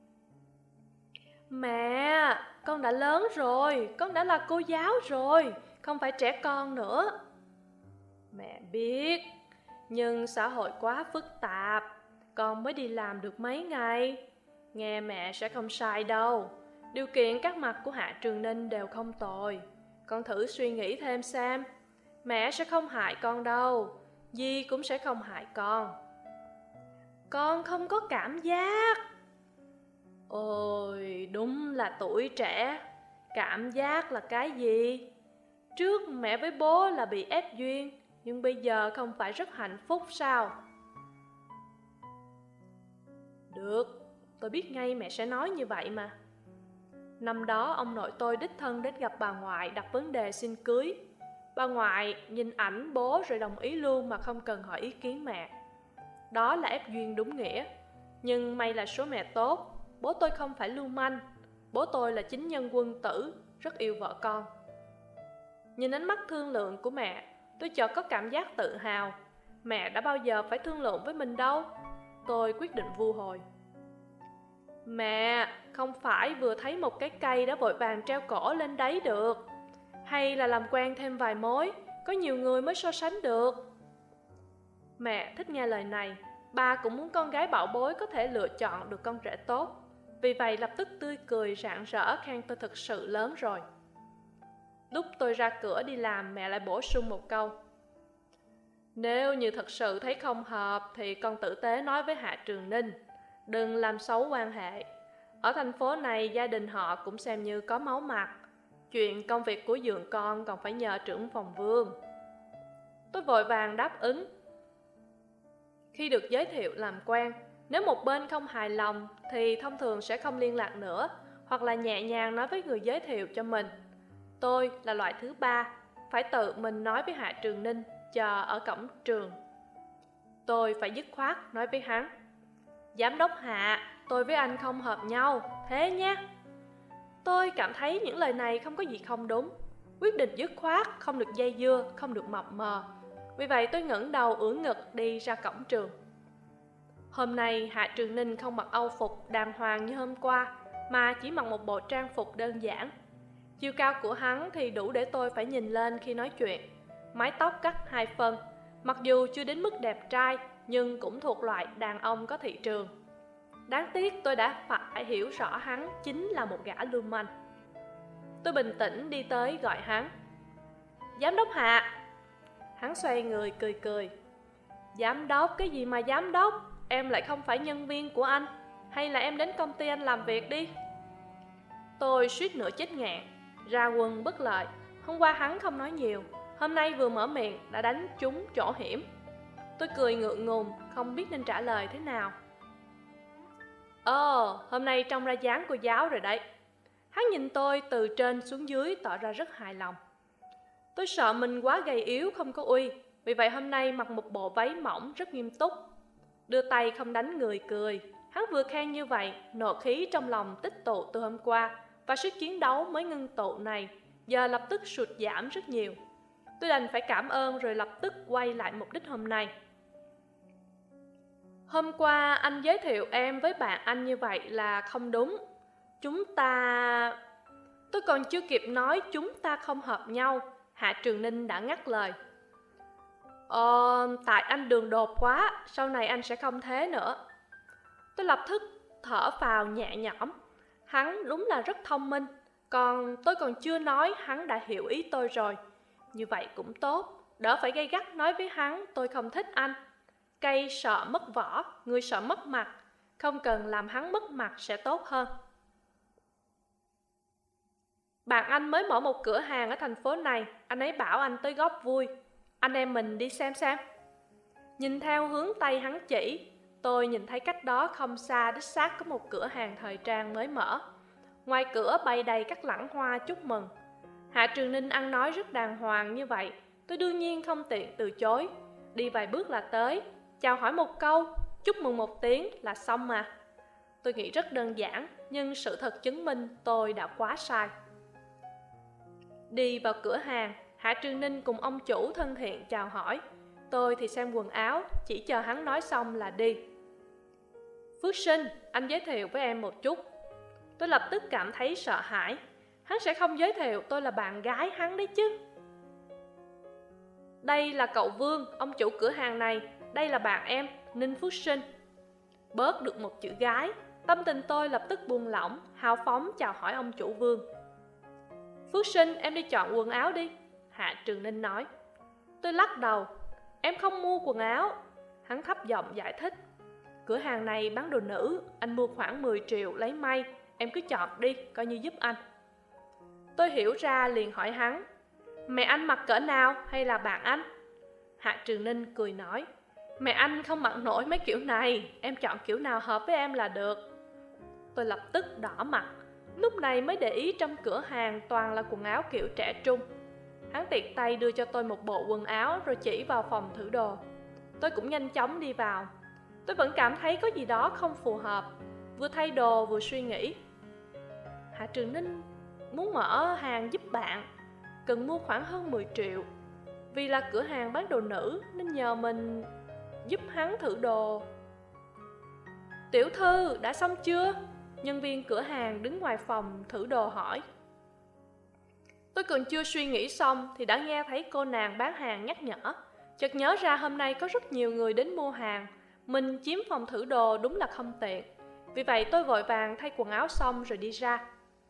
Mẹ, con đã lớn rồi, con đã là cô giáo rồi, không phải trẻ con nữa. Mẹ biết, nhưng xã hội quá phức tạp, con mới đi làm được mấy ngày. Nghe mẹ sẽ không sai đâu. Điều kiện các mặt của Hạ Trường Ninh đều không tồi. Con thử suy nghĩ thêm xem. Mẹ sẽ không hại con đâu, Di cũng sẽ không hại con. Con không có cảm giác. Ôi, đúng là tuổi trẻ. Cảm giác là cái gì? Trước mẹ với bố là bị ép duyên, nhưng bây giờ không phải rất hạnh phúc sao? Được, tôi biết ngay mẹ sẽ nói như vậy mà. Năm đó ông nội tôi đích thân đến gặp bà ngoại đặt vấn đề xin cưới. Bà ngoại nhìn ảnh bố rồi đồng ý luôn mà không cần hỏi ý kiến mẹ. Đó là ép duyên đúng nghĩa. Nhưng may là số mẹ tốt. Bố tôi không phải lưu manh. Bố tôi là chính nhân quân tử, rất yêu vợ con. Nhìn ánh mắt thương lượng của mẹ, tôi chợt có cảm giác tự hào. Mẹ đã bao giờ phải thương lượng với mình đâu. Tôi quyết định vu hồi. Mẹ, không phải vừa thấy một cái cây đã vội vàng treo cổ lên đấy được. Hay là làm quen thêm vài mối, có nhiều người mới so sánh được. Mẹ thích nghe lời này. Bà cũng muốn con gái bảo bối có thể lựa chọn được con rể tốt. Vì vậy lập tức tươi cười rạng rỡ khen tôi thực sự lớn rồi. Lúc tôi ra cửa đi làm, mẹ lại bổ sung một câu: Nếu như thật sự thấy không hợp thì con tử tế nói với Hạ Trường Ninh, đừng làm xấu quan hệ. Ở thành phố này gia đình họ cũng xem như có máu mặt. Chuyện công việc của dượng con còn phải nhờ trưởng phòng Vương. Tôi vội vàng đáp ứng. Khi được giới thiệu làm quen, nếu một bên không hài lòng thì thông thường sẽ không liên lạc nữa, hoặc là nhẹ nhàng nói với người giới thiệu cho mình: Tôi là loại thứ ba, phải tự mình nói với Hạ Trường Ninh chờ ở cổng trường. Tôi phải dứt khoát nói với hắn: Giám đốc Hạ, tôi với anh không hợp nhau, thế nhé. Tôi cảm thấy những lời này không có gì không đúng. Quyết định dứt khoát, không được dây dưa, không được mập mờ. Vì vậy tôi ngẩng đầu ưỡn ngực đi ra cổng trường. Hôm nay Hạ Trường Ninh không mặc âu phục đàng hoàng như hôm qua, mà chỉ mặc một bộ trang phục đơn giản. Chiều cao của hắn thì đủ để tôi phải nhìn lên khi nói chuyện. Mái tóc cắt 2 phân, mặc dù chưa đến mức đẹp trai nhưng cũng thuộc loại đàn ông có thị trường. Đáng tiếc tôi đã phải hiểu rõ hắn chính là một gã lưu manh. Tôi bình tĩnh đi tới gọi hắn: Giám đốc Hạ. Hắn xoay người cười cười: Giám đốc cái gì mà giám đốc? Em lại không phải nhân viên của anh. Hay là em đến công ty anh làm việc đi. Tôi suýt nữa chết ngạn. Ra quân bất lợi. Hôm qua hắn không nói nhiều, hôm nay vừa mở miệng đã đánh trúng chỗ hiểm. Tôi cười ngượng ngùng, không biết nên trả lời thế nào. Hôm nay trông ra dáng cô giáo rồi đấy. Hắn nhìn tôi từ trên xuống dưới tỏ ra rất hài lòng. Tôi sợ mình quá gầy yếu không có uy, vì vậy hôm nay mặc một bộ váy mỏng rất nghiêm túc. Đưa tay không đánh người cười. Hắn vừa khen như vậy, nộ khí trong lòng tích tụ từ hôm qua và sức chiến đấu mới ngưng tụ này giờ lập tức sụt giảm rất nhiều. Tôi đành phải cảm ơn rồi lập tức quay lại mục đích hôm nay. Hôm qua anh giới thiệu em với bạn anh như vậy là không đúng. Chúng ta... Tôi còn chưa kịp nói chúng ta không hợp nhau, Hạ Trường Ninh đã ngắt lời. Tại anh đường đột quá, sau này anh sẽ không thế nữa. Tôi lập tức thở phào nhẹ nhõm. Hắn đúng là rất thông minh, còn tôi còn chưa nói hắn đã hiểu ý tôi rồi. Như vậy cũng tốt, đỡ phải gay gắt nói với hắn tôi không thích anh. Cây sợ mất vỏ, người sợ mất mặt, không cần làm hắn mất mặt sẽ tốt hơn. Bạn anh mới mở một cửa hàng ở thành phố này, anh ấy bảo anh tới góp vui. Anh em mình đi xem. Nhìn theo hướng tay hắn chỉ, tôi nhìn thấy cách đó không xa đích xác có một cửa hàng thời trang mới mở. Ngoài cửa bày đầy các lẵng hoa chúc mừng. Hạ Trường Ninh ăn nói rất đàng hoàng như vậy, tôi đương nhiên không tiện từ chối. Đi vài bước là tới, chào hỏi một câu, chúc mừng một tiếng là xong mà. Tôi nghĩ rất đơn giản, nhưng sự thật chứng minh tôi đã quá sai. Đi vào cửa hàng, Hạ Trường Ninh cùng ông chủ thân thiện chào hỏi. Tôi thì xem quần áo, chỉ chờ hắn nói xong là đi. Phước Sinh, anh giới thiệu với em một chút. Tôi lập tức cảm thấy sợ hãi. Hắn sẽ không giới thiệu tôi là bạn gái hắn đấy chứ. Đây là cậu Vương, ông chủ cửa hàng này. Đây là bạn em, Ninh Phước Sinh. Bớt được một chữ gái, tâm tình tôi lập tức buông lỏng, hào phóng chào hỏi ông chủ Vương. Phước Sinh, em đi chọn quần áo đi, Hạ Trường Ninh nói. Tôi lắc đầu, em không mua quần áo. Hắn thấp giọng giải thích, cửa hàng này bán đồ nữ, anh mua khoảng 10 triệu lấy may, em cứ chọn đi, coi như giúp anh. Tôi hiểu ra liền hỏi hắn, mẹ anh mặc cỡ nào hay là bạn anh? Hạ Trường Ninh cười nói, mẹ anh không mặc nổi mấy kiểu này, em chọn kiểu nào hợp với em là được. Tôi lập tức đỏ mặt, lúc này mới để ý trong cửa hàng toàn là quần áo kiểu trẻ trung. Hắn tiện tay đưa cho tôi một bộ quần áo rồi chỉ vào phòng thử đồ. Tôi cũng nhanh chóng đi vào. Tôi vẫn cảm thấy có gì đó không phù hợp, vừa thay đồ vừa suy nghĩ. Hạ Trường Ninh muốn mở hàng giúp bạn, cần mua khoảng hơn 10 triệu. Vì là cửa hàng bán đồ nữ nên nhờ mình giúp hắn thử đồ. Tiểu thư, đã xong chưa? Nhân viên cửa hàng đứng ngoài phòng thử đồ hỏi. Tôi còn chưa suy nghĩ xong thì đã nghe thấy cô nàng bán hàng nhắc nhở. Chợt nhớ ra hôm nay có rất nhiều người đến mua hàng, mình chiếm phòng thử đồ đúng là không tiện. Vì vậy tôi vội vàng thay quần áo xong rồi đi ra.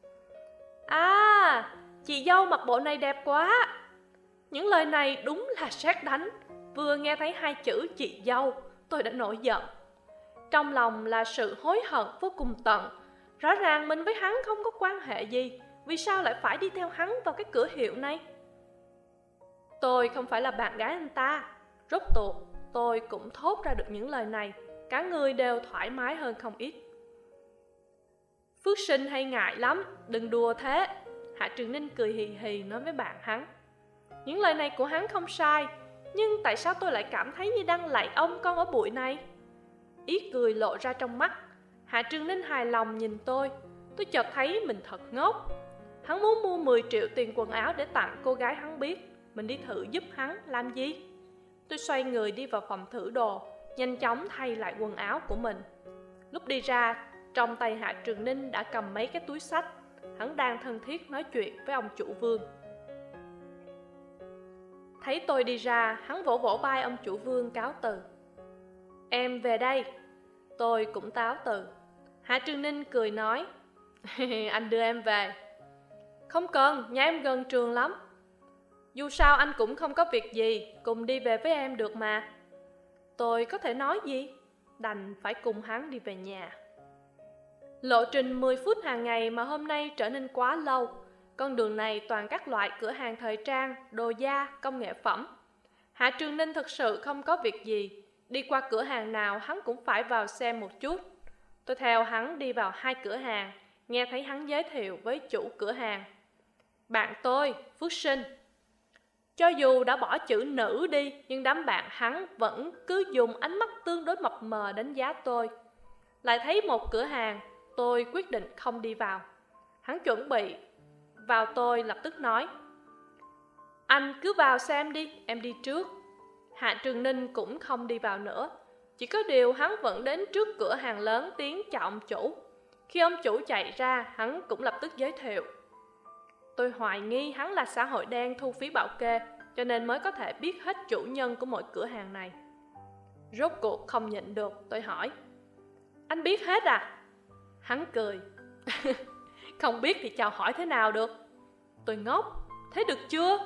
À, chị dâu mặc bộ này đẹp quá. Những lời này đúng là sét đánh. Vừa nghe thấy hai chữ chị dâu, tôi đã nổi giận. Trong lòng là sự hối hận vô cùng tận. Rõ ràng mình với hắn không có quan hệ gì, vì sao lại phải đi theo hắn vào cái cửa hiệu này? Tôi không phải là bạn gái anh ta. Rốt cuộc tôi cũng thốt ra được những lời này. Cả người đều thoải mái hơn không ít. Phước Sinh hay ngại lắm, đừng đùa thế. Hạ Trường Ninh cười hì hì nói với bạn hắn. Những lời này của hắn không sai, nhưng tại sao tôi lại cảm thấy như đang lạy ông con ở bụi này? Ý cười lộ ra trong mắt. Hạ Trường Ninh hài lòng nhìn tôi chợt thấy mình thật ngốc. Hắn muốn mua 10 triệu tiền quần áo để tặng cô gái hắn biết. Mình đi thử giúp hắn làm gì? Tôi xoay người đi vào phòng thử đồ, nhanh chóng thay lại quần áo của mình. Lúc đi ra, trong tay Hạ Trường Ninh đã cầm mấy cái túi xách. Hắn đang thân thiết nói chuyện với ông chủ Vương. Thấy tôi đi ra, hắn vỗ vỗ vai ông chủ Vương cáo từ. Em về đây. Tôi cũng cáo từ. Hạ Trường Ninh cười nói, anh đưa em về. Không cần, nhà em gần trường lắm. Dù sao anh cũng không có việc gì, cùng đi về với em được mà. Tôi có thể nói gì? Đành phải cùng hắn đi về nhà. Lộ trình 10 phút hàng ngày mà hôm nay trở nên quá lâu. Con đường này toàn các loại cửa hàng thời trang, đồ da, công nghệ phẩm. Hạ Trường Ninh thực sự không có việc gì. Đi qua cửa hàng nào hắn cũng phải vào xem một chút. Tôi theo hắn đi vào 2 cửa hàng, nghe thấy hắn giới thiệu với chủ cửa hàng. Bạn tôi, Phước Sinh. Cho dù đã bỏ chữ nữ đi, nhưng đám bạn hắn vẫn cứ dùng ánh mắt tương đối mập mờ đánh giá tôi. Lại thấy một cửa hàng, tôi quyết định không đi vào. Hắn chuẩn bị vào, tôi lập tức nói, anh cứ vào xem đi, em đi trước. Hạ Trường Ninh cũng không đi vào nữa. Chỉ có điều hắn vẫn đến trước cửa hàng lớn tiếng chào ông chủ. Khi ông chủ chạy ra, hắn cũng lập tức giới thiệu. Tôi hoài nghi hắn là xã hội đen thu phí bảo kê, cho nên mới có thể biết hết chủ nhân của mỗi cửa hàng này. Rốt cuộc không nhịn được, tôi hỏi. Anh biết hết à? Hắn cười. Không biết thì chào hỏi thế nào được. Tôi ngốc, thế được chưa?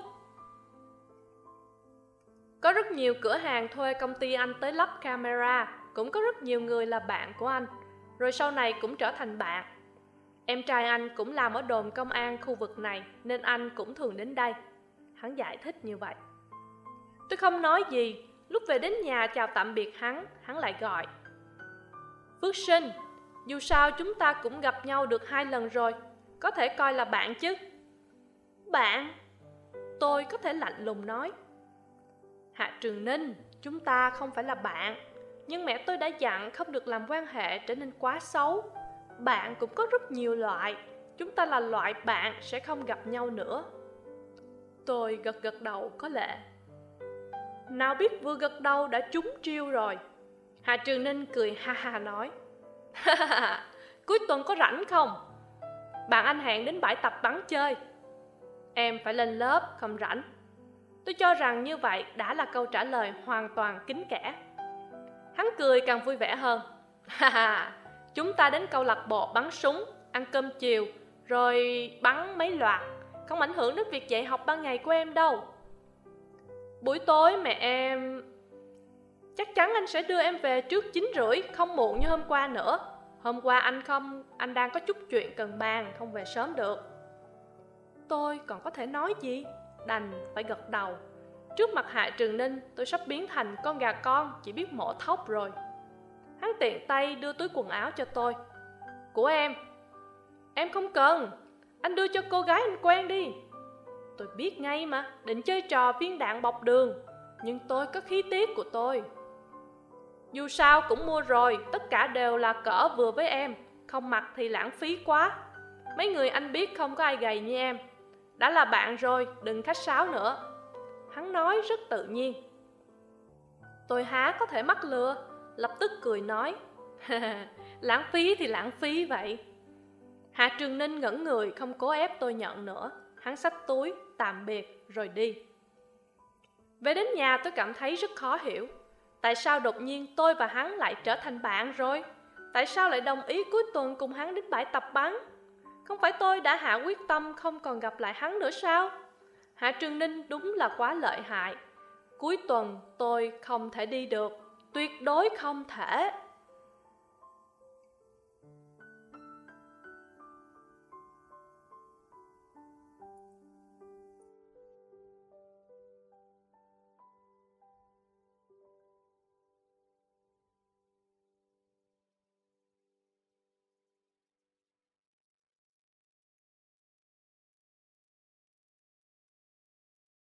Có rất nhiều cửa hàng thuê công ty anh tới lắp camera, cũng có rất nhiều người là bạn của anh, rồi sau này cũng trở thành bạn. Em trai anh cũng làm ở đồn công an khu vực này, nên anh cũng thường đến đây. Hắn giải thích như vậy. Tôi không nói gì. Lúc về đến nhà chào tạm biệt hắn lại gọi. Phước Sinh, dù sao chúng ta cũng gặp nhau được 2 lần rồi, có thể coi là bạn chứ. Bạn? Tôi có thể lạnh lùng nói. Hạ Trường Ninh, chúng ta không phải là bạn, nhưng mẹ tôi đã dặn không được làm quan hệ trở nên quá xấu. Bạn cũng có rất nhiều loại, chúng ta là loại bạn sẽ không gặp nhau nữa. Tôi gật đầu có lệ. Nào biết vừa gật đầu đã trúng chiêu rồi. Hạ Trường Ninh cười ha ha nói. Cuối tuần có rảnh không? Bạn anh hẹn đến bãi tập bắn chơi. Em phải lên lớp, không rảnh. Tôi cho rằng như vậy đã là câu trả lời hoàn toàn kín kẽ. Hắn cười càng vui vẻ hơn. Chúng ta đến câu lạc bộ bắn súng, ăn cơm chiều, rồi bắn mấy loạt. Không ảnh hưởng đến việc dạy học ban ngày của em đâu. Buổi tối mẹ em... Chắc chắn anh sẽ đưa em về trước 9:30, không muộn như hôm qua nữa. Hôm qua anh đang có chút chuyện cần bàn, không về sớm được. Tôi còn có thể nói gì? Đành phải gật đầu. Trước mặt Hạ Trường Ninh, tôi sắp biến thành con gà con chỉ biết mổ thóc rồi. Hắn tiện tay đưa túi quần áo cho tôi. Của em. Em không cần, anh đưa cho cô gái anh quen đi. Tôi biết ngay mà, định chơi trò viên đạn bọc đường, nhưng tôi có khí tiết của tôi. Dù sao cũng mua rồi, tất cả đều là cỡ vừa với em, không mặc thì lãng phí quá. Mấy người anh biết không có ai gầy như em. Đã là bạn rồi, đừng khách sáo nữa. Hắn nói rất tự nhiên. Tôi há có thể mắc lừa, lập tức cười nói. Lãng phí thì lãng phí vậy. Hạ Trường Ninh ngẩn người, không cố ép tôi nhận nữa. Hắn xách túi, tạm biệt, rồi đi. Về đến nhà tôi cảm thấy rất khó hiểu. Tại sao đột nhiên tôi và hắn lại trở thành bạn rồi? Tại sao lại đồng ý cuối tuần cùng hắn đến bãi tập bắn? Không phải tôi đã hạ quyết tâm không còn gặp lại hắn nữa sao? Hạ Trường Ninh đúng là quá lợi hại. Cuối tuần tôi không thể đi được, tuyệt đối không thể.